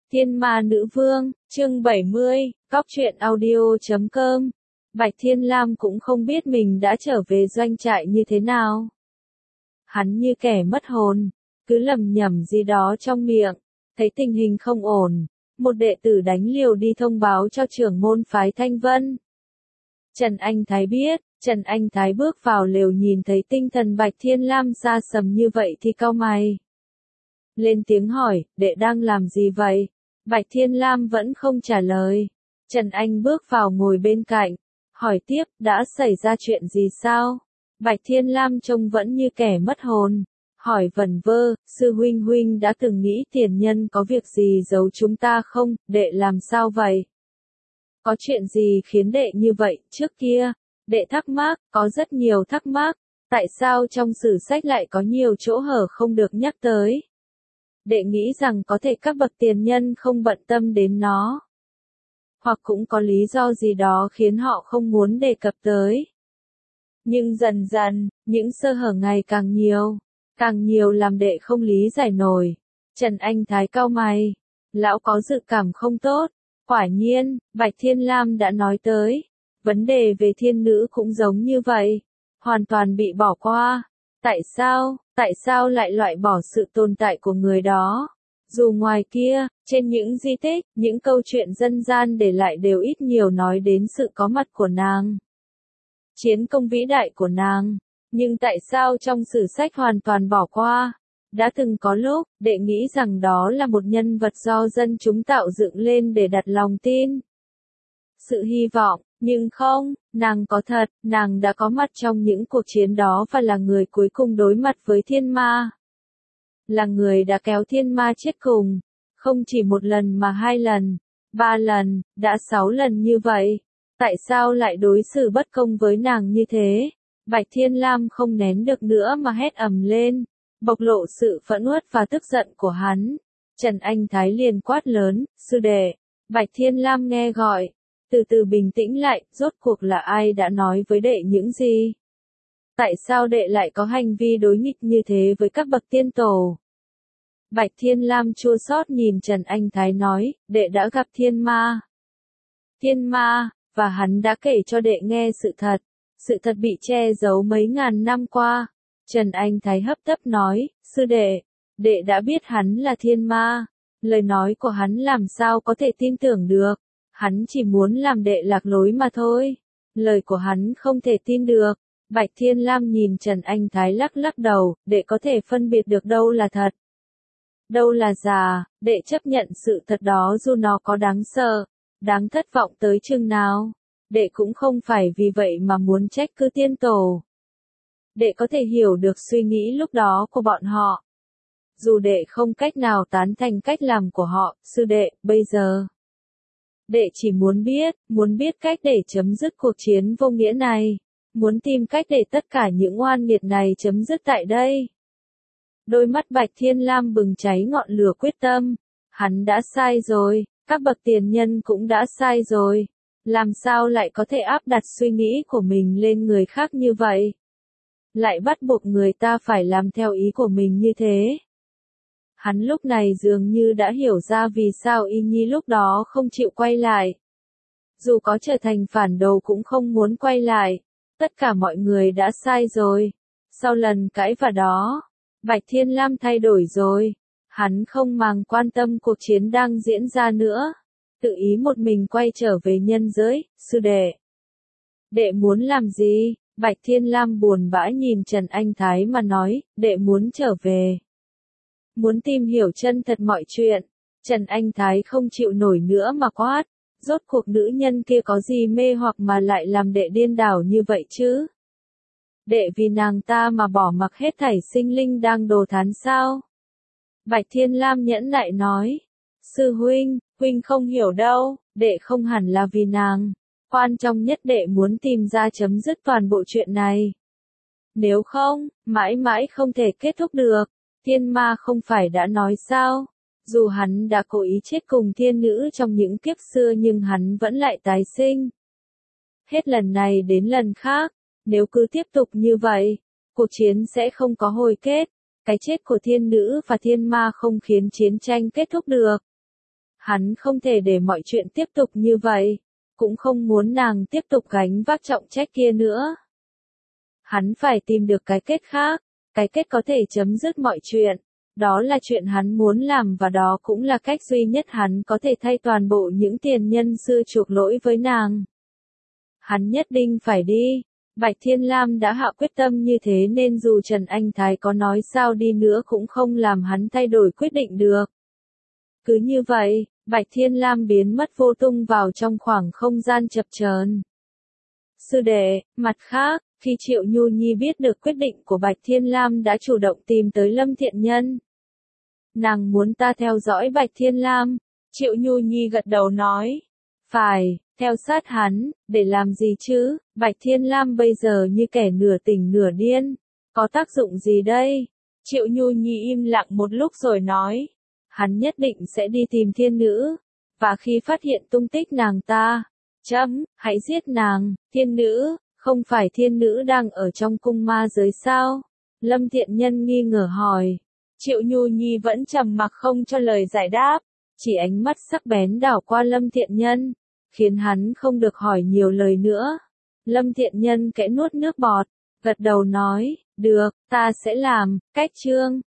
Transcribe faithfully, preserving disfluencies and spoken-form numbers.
Thiên Ma Nữ Vương, chương bảy mươi, Cóc truyện audio chấm com. Bạch Thiên Lam cũng không biết mình đã trở về doanh trại như thế nào. Hắn như kẻ mất hồn, cứ lầm nhầm gì đó trong miệng, thấy tình hình không ổn, một đệ tử đánh liều đi thông báo cho trưởng môn phái Thanh Vân. Trần Anh Thái biết, Trần Anh Thái bước vào lều nhìn thấy tinh thần Bạch Thiên Lam xa sầm như vậy thì cau mày. Lên tiếng hỏi, đệ đang làm gì vậy? Bạch Thiên Lam vẫn không trả lời. Trần Anh bước vào ngồi bên cạnh, hỏi tiếp, đã xảy ra chuyện gì sao? Bạch Thiên Lam trông vẫn như kẻ mất hồn, hỏi vẩn vơ, sư huynh huynh đã từng nghĩ tiền nhân có việc gì giấu chúng ta không, đệ làm sao vậy? Có chuyện gì khiến đệ như vậy, trước kia? Đệ thắc mắc, có rất nhiều thắc mắc, tại sao trong sử sách lại có nhiều chỗ hở không được nhắc tới? Đệ nghĩ rằng có thể các bậc tiền nhân không bận tâm đến nó. Hoặc cũng có lý do gì đó khiến họ không muốn đề cập tới. Nhưng dần dần, những sơ hở ngày càng nhiều, càng nhiều làm đệ không lý giải nổi. Trần Anh Thái cau mày, lão có dự cảm không tốt. Quả nhiên, Bạch Thiên Lam đã nói tới, vấn đề về thiên nữ cũng giống như vậy, hoàn toàn bị bỏ qua. Tại sao, tại sao lại loại bỏ sự tồn tại của người đó? Dù ngoài kia, trên những di tích, những câu chuyện dân gian để lại đều ít nhiều nói đến sự có mặt của nàng. Chiến công vĩ đại của nàng, nhưng tại sao trong sử sách hoàn toàn bỏ qua? Đã từng có lúc, đệ nghĩ rằng đó là một nhân vật do dân chúng tạo dựng lên để đặt lòng tin. Sự hy vọng, nhưng không, nàng có thật, nàng đã có mặt trong những cuộc chiến đó và là người cuối cùng đối mặt với thiên ma. Là người đã kéo thiên ma chết cùng, không chỉ một lần mà hai lần, ba lần, đã sáu lần như vậy. Tại sao lại đối xử bất công với nàng như thế? Bạch Thiên Lam không nén được nữa mà hét ầm lên, bộc lộ sự phẫn uất và tức giận của hắn. Trần Anh Thái liền quát lớn, sư đệ. Bạch Thiên Lam nghe gọi, từ từ bình tĩnh lại, rốt cuộc là ai đã nói với đệ những gì? Tại sao đệ lại có hành vi đối nghịch như thế với các bậc tiên tổ? Bạch Thiên Lam chua xót nhìn Trần Anh Thái nói, đệ đã gặp thiên ma. Thiên ma, và hắn đã kể cho đệ nghe sự thật. Sự thật bị che giấu mấy ngàn năm qua. Trần Anh Thái hấp tấp nói, sư đệ, đệ đã biết hắn là thiên ma. Lời nói của hắn làm sao có thể tin tưởng được. Hắn chỉ muốn làm đệ lạc lối mà thôi. Lời của hắn không thể tin được. Bạch Thiên Lam nhìn Trần Anh Thái lắc lắc đầu, đệ có thể phân biệt được đâu là thật, đâu là giả, đệ chấp nhận sự thật đó dù nó có đáng sợ, đáng thất vọng tới chừng nào. Đệ cũng không phải vì vậy mà muốn trách cứ tiên tổ. Đệ có thể hiểu được suy nghĩ lúc đó của bọn họ. Dù đệ không cách nào tán thành cách làm của họ, sư đệ, bây giờ. Đệ chỉ muốn biết, muốn biết cách để chấm dứt cuộc chiến vô nghĩa này. Muốn tìm cách để tất cả những oan nghiệt này chấm dứt tại đây. Đôi mắt Bạch Thiên Lam bừng cháy ngọn lửa quyết tâm. Hắn đã sai rồi, các bậc tiền nhân cũng đã sai rồi. Làm sao lại có thể áp đặt suy nghĩ của mình lên người khác như vậy? Lại bắt buộc người ta phải làm theo ý của mình như thế. Hắn lúc này dường như đã hiểu ra vì sao Y Nhi lúc đó không chịu quay lại. Dù có trở thành phản đồ cũng không muốn quay lại. Tất cả mọi người đã sai rồi. Sau lần cãi vã đó, Bạch Thiên Lam thay đổi rồi. Hắn không màng quan tâm cuộc chiến đang diễn ra nữa. Tự ý một mình quay trở về nhân giới, sư đệ. Đệ muốn làm gì? Bạch Thiên Lam buồn bã nhìn Trần Anh Thái mà nói, đệ muốn trở về. Muốn tìm hiểu chân thật mọi chuyện. Trần Anh Thái không chịu nổi nữa mà quát. Rốt cuộc nữ nhân kia có gì mê hoặc mà lại làm đệ điên đảo như vậy chứ? Đệ vì nàng ta mà bỏ mặc hết thảy sinh linh đang đồ thán sao? Bạch Thiên Lam nhẫn nại nói. Sư huynh, huynh không hiểu đâu, đệ không hẳn là vì nàng. Quan trọng nhất đệ muốn tìm ra chấm dứt toàn bộ chuyện này. Nếu không, mãi mãi không thể kết thúc được. Thiên ma không phải đã nói sao? Dù hắn đã cố ý chết cùng thiên nữ trong những kiếp xưa nhưng hắn vẫn lại tái sinh. Hết lần này đến lần khác, nếu cứ tiếp tục như vậy, cuộc chiến sẽ không có hồi kết. Cái chết của thiên nữ và thiên ma không khiến chiến tranh kết thúc được. Hắn không thể để mọi chuyện tiếp tục như vậy, cũng không muốn nàng tiếp tục gánh vác trọng trách kia nữa. Hắn phải tìm được cái kết khác, cái kết có thể chấm dứt mọi chuyện. Đó là chuyện hắn muốn làm và đó cũng là cách duy nhất hắn có thể thay toàn bộ những tiền nhân xưa chuộc lỗi với nàng. Hắn nhất định phải đi. Bạch Thiên Lam đã hạ quyết tâm như thế nên dù Trần Anh Thái có nói sao đi nữa cũng không làm hắn thay đổi quyết định được. Cứ như vậy, Bạch Thiên Lam biến mất vô tung vào trong khoảng không gian chập chờn. Sư đệ, mặt khác, khi Triệu Nhu Nhi biết được quyết định của Bạch Thiên Lam đã chủ động tìm tới Lâm Thiện Nhân. Nàng muốn ta theo dõi Bạch Thiên Lam. Triệu Nhu Nhi gật đầu nói. Phải, theo sát hắn, để làm gì chứ, Bạch Thiên Lam bây giờ như kẻ nửa tỉnh nửa điên. Có tác dụng gì đây? Triệu Nhu Nhi im lặng một lúc rồi nói. Hắn nhất định sẽ đi tìm thiên nữ. Và khi phát hiện tung tích nàng ta, chấm, hãy giết nàng, thiên nữ, không phải thiên nữ đang ở trong cung ma giới sao? Lâm Thiện Nhân nghi ngờ hỏi. Triệu Nhu Nhi vẫn trầm mặc không cho lời giải đáp, chỉ ánh mắt sắc bén đảo qua Lâm Thiện Nhân, khiến hắn không được hỏi nhiều lời nữa. Lâm Thiện Nhân kẽ nuốt nước bọt, gật đầu nói, được, ta sẽ làm, cách chương.